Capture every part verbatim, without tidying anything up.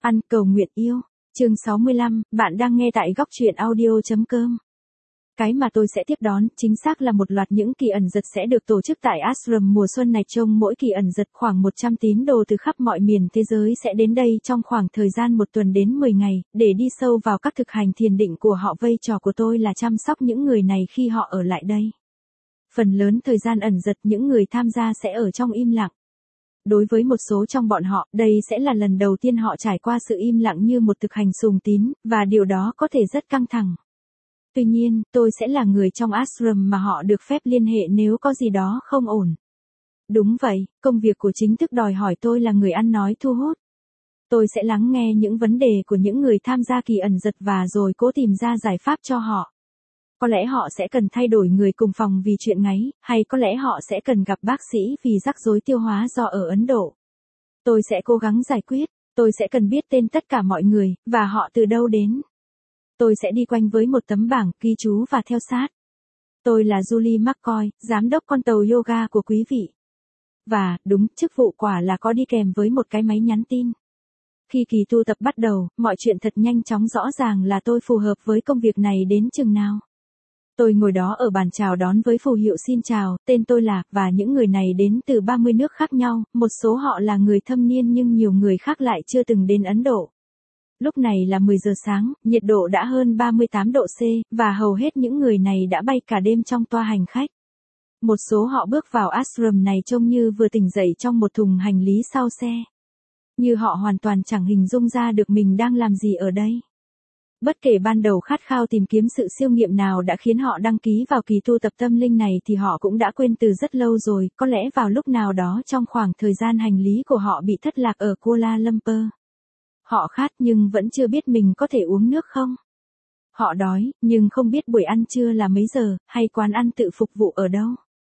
Ăn cầu nguyện yêu. Chương sáu mươi lăm, bạn đang nghe tại góc truyện audio.com. Cái mà tôi sẽ tiếp đón, chính xác là một loạt những kỳ ẩn dật sẽ được tổ chức tại Ashram mùa xuân này. Trong mỗi kỳ ẩn dật khoảng một trăm tín đồ từ khắp mọi miền thế giới sẽ đến đây trong khoảng thời gian một tuần đến mười ngày, để đi sâu vào các thực hành thiền định của họ. Vai trò của tôi là chăm sóc những người này khi họ ở lại đây. Phần lớn thời gian ẩn dật những người tham gia sẽ ở trong im lặng. Đối với một số trong bọn họ, đây sẽ là lần đầu tiên họ trải qua sự im lặng như một thực hành sùng tín, và điều đó có thể rất căng thẳng. Tuy nhiên, tôi sẽ là người trong ashram mà họ được phép liên hệ nếu có gì đó không ổn. Đúng vậy, công việc của chính thức đòi hỏi tôi là người ăn nói thu hút. Tôi sẽ lắng nghe những vấn đề của những người tham gia kỳ ẩn dật và rồi cố tìm ra giải pháp cho họ. Có lẽ họ sẽ cần thay đổi người cùng phòng vì chuyện ngáy, hay có lẽ họ sẽ cần gặp bác sĩ vì rắc rối tiêu hóa do ở Ấn Độ. Tôi sẽ cố gắng giải quyết, tôi sẽ cần biết tên tất cả mọi người, và họ từ đâu đến. Tôi sẽ đi quanh với một tấm bảng, ghi chú và theo sát. Tôi là Julie McCoy, giám đốc con tàu yoga của quý vị. Và, đúng, chức vụ quả là có đi kèm với một cái máy nhắn tin. Khi kỳ tu tập bắt đầu, mọi chuyện thật nhanh chóng, rõ ràng là tôi phù hợp với công việc này đến chừng nào. Tôi ngồi đó ở bàn chào đón với phù hiệu xin chào, tên tôi là, và những người này đến từ ba mươi nước khác nhau, một số họ là người thâm niên nhưng nhiều người khác lại chưa từng đến Ấn Độ. Lúc này là mười giờ sáng, nhiệt độ đã hơn ba mươi tám độ C, và hầu hết những người này đã bay cả đêm trong toa hành khách. Một số họ bước vào ashram này trông như vừa tỉnh dậy trong một thùng hành lý sau xe. Như họ hoàn toàn chẳng hình dung ra được mình đang làm gì ở đây. Bất kể ban đầu khát khao tìm kiếm sự siêu nghiệm nào đã khiến họ đăng ký vào kỳ tu tập tâm linh này thì họ cũng đã quên từ rất lâu rồi, có lẽ vào lúc nào đó trong khoảng thời gian hành lý của họ bị thất lạc ở Kuala Lumpur. Họ khát nhưng vẫn chưa biết mình có thể uống nước không. Họ đói, nhưng không biết buổi ăn trưa là mấy giờ, hay quán ăn tự phục vụ ở đâu.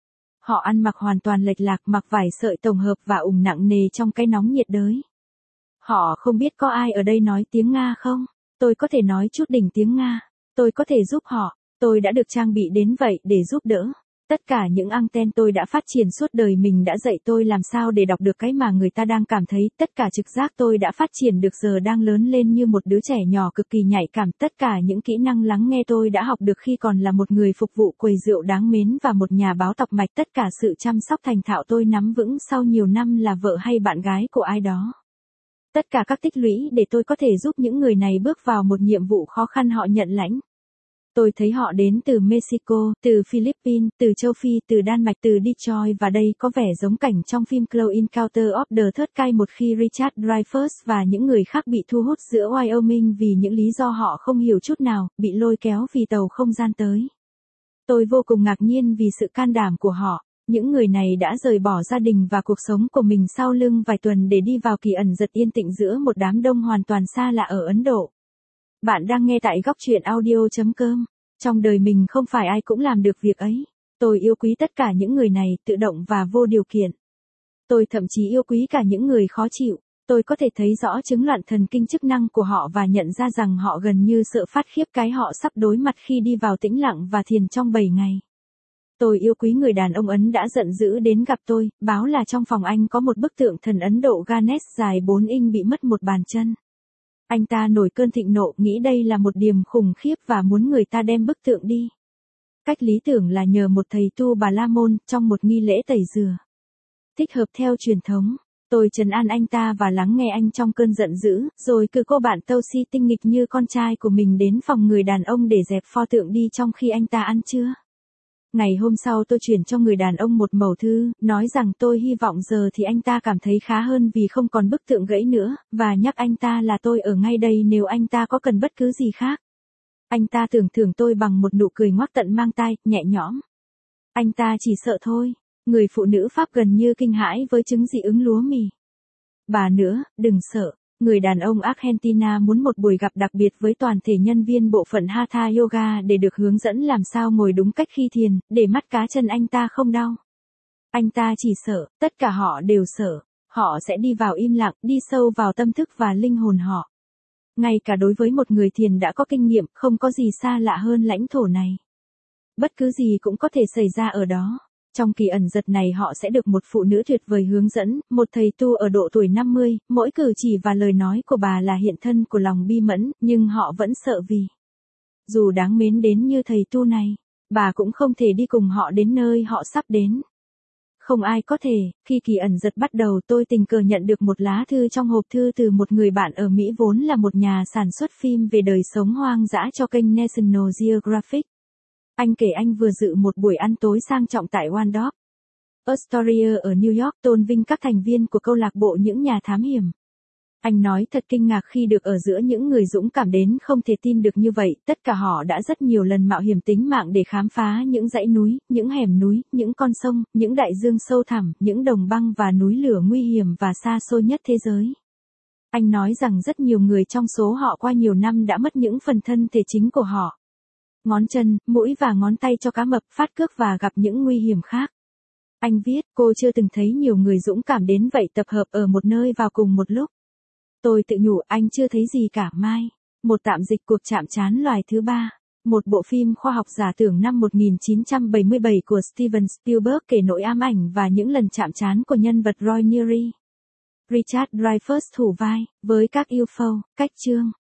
Họ ăn mặc hoàn toàn lệch lạc, mặc vải sợi tổng hợp và ủng nặng nề trong cái nóng nhiệt đới. Họ không biết có ai ở đây nói tiếng Nga không. Tôi có thể nói chút đỉnh tiếng Nga. Tôi có thể giúp họ. Tôi đã được trang bị đến vậy để giúp đỡ. Tất cả những anten tôi đã phát triển suốt đời mình đã dạy tôi làm sao để đọc được cái mà người ta đang cảm thấy. Tất cả trực giác tôi đã phát triển được giờ đang lớn lên như một đứa trẻ nhỏ cực kỳ nhạy cảm. Tất cả những kỹ năng lắng nghe tôi đã học được khi còn là một người phục vụ quầy rượu đáng mến và một nhà báo tọc mạch. Tất cả sự chăm sóc thành thạo tôi nắm vững sau nhiều năm là vợ hay bạn gái của ai đó. Tất cả các tích lũy để tôi có thể giúp những người này bước vào một nhiệm vụ khó khăn họ nhận lãnh. Tôi thấy họ đến từ Mexico, từ Philippines, từ châu Phi, từ Đan Mạch, từ Detroit, và đây có vẻ giống cảnh trong phim Close Encounter of the Third Kind một khi Richard Dreyfuss và những người khác bị thu hút giữa Wyoming vì những lý do họ không hiểu chút nào, bị lôi kéo vì tàu không gian tới. Tôi vô cùng ngạc nhiên vì sự can đảm của họ. Những người này đã rời bỏ gia đình và cuộc sống của mình sau lưng vài tuần để đi vào kỳ ẩn dật yên tĩnh giữa một đám đông hoàn toàn xa lạ ở Ấn Độ. Bạn đang nghe tại góc truyện audio.com. Trong đời mình không phải ai cũng làm được việc ấy. Tôi yêu quý tất cả những người này, tự động và vô điều kiện. Tôi thậm chí yêu quý cả những người khó chịu. Tôi có thể thấy rõ chứng loạn thần kinh chức năng của họ và nhận ra rằng họ gần như sợ phát khiếp cái họ sắp đối mặt khi đi vào tĩnh lặng và thiền trong bảy ngày. Tôi yêu quý người đàn ông Ấn đã giận dữ đến gặp tôi, báo là trong phòng anh có một bức tượng thần Ấn Độ Ganesh dài bốn inch bị mất một bàn chân. Anh ta nổi cơn thịnh nộ, nghĩ đây là một điềm khủng khiếp và muốn người ta đem bức tượng đi. Cách lý tưởng là nhờ một thầy tu Bà La Môn trong một nghi lễ tẩy rửa. Thích hợp theo truyền thống. Tôi trấn an anh ta và lắng nghe anh trong cơn giận dữ, rồi cử cô bạn Tâu Si tinh nghịch như con trai của mình đến phòng người đàn ông để dẹp pho tượng đi trong khi anh ta ăn trưa. Ngày hôm sau tôi chuyển cho người đàn ông một mẩu thư, nói rằng tôi hy vọng giờ thì anh ta cảm thấy khá hơn vì không còn bức tượng gãy nữa, và nhắc anh ta là tôi ở ngay đây nếu anh ta có cần bất cứ gì khác. Anh ta tưởng thưởng tôi bằng một nụ cười ngoác tận mang tai, nhẹ nhõm. Anh ta chỉ sợ thôi. Người phụ nữ Pháp gần như kinh hãi với chứng dị ứng lúa mì. Bà nữa, đừng sợ. Người đàn ông Argentina muốn một buổi gặp đặc biệt với toàn thể nhân viên bộ phận Hatha Yoga để được hướng dẫn làm sao ngồi đúng cách khi thiền, để mắt cá chân anh ta không đau. Anh ta chỉ sợ, tất cả họ đều sợ. Họ sẽ đi vào im lặng, đi sâu vào tâm thức và linh hồn họ. Ngay cả đối với một người thiền đã có kinh nghiệm, không có gì xa lạ hơn lãnh thổ này. Bất cứ gì cũng có thể xảy ra ở đó. Trong kỳ ẩn giật này họ sẽ được một phụ nữ tuyệt vời hướng dẫn, một thầy tu ở độ tuổi năm mươi, mỗi cử chỉ và lời nói của bà là hiện thân của lòng bi mẫn, nhưng họ vẫn sợ vì dù đáng mến đến như thầy tu này, bà cũng không thể đi cùng họ đến nơi họ sắp đến. Không ai có thể. Khi kỳ ẩn giật bắt đầu, tôi tình cờ nhận được một lá thư trong hộp thư từ một người bạn ở Mỹ vốn là một nhà sản xuất phim về đời sống hoang dã cho kênh National Geographic. Anh kể anh vừa dự một buổi ăn tối sang trọng tại Waldorf Astoria ở New York, tôn vinh các thành viên của câu lạc bộ những nhà thám hiểm. Anh nói thật kinh ngạc khi được ở giữa những người dũng cảm đến không thể tin được như vậy, tất cả họ đã rất nhiều lần mạo hiểm tính mạng để khám phá những dãy núi, những hẻm núi, những con sông, những đại dương sâu thẳm, những đồng băng và núi lửa nguy hiểm và xa xôi nhất thế giới. Anh nói rằng rất nhiều người trong số họ qua nhiều năm đã mất những phần thân thể chính của họ. Ngón chân, mũi và ngón tay cho cá mập, phát cước và gặp những nguy hiểm khác. Anh viết, cô chưa từng thấy nhiều người dũng cảm đến vậy tập hợp ở một nơi vào cùng một lúc. Tôi tự nhủ, anh chưa thấy gì cả. Mai. Một tạm dịch cuộc chạm trán loài thứ ba. Một bộ phim khoa học giả tưởng năm một nghìn chín trăm bảy mươi bảy của Steven Spielberg kể nỗi ám ảnh và những lần chạm trán của nhân vật Roy Neary. Richard Dreyfuss thủ vai, với các u ép ô, cách chương.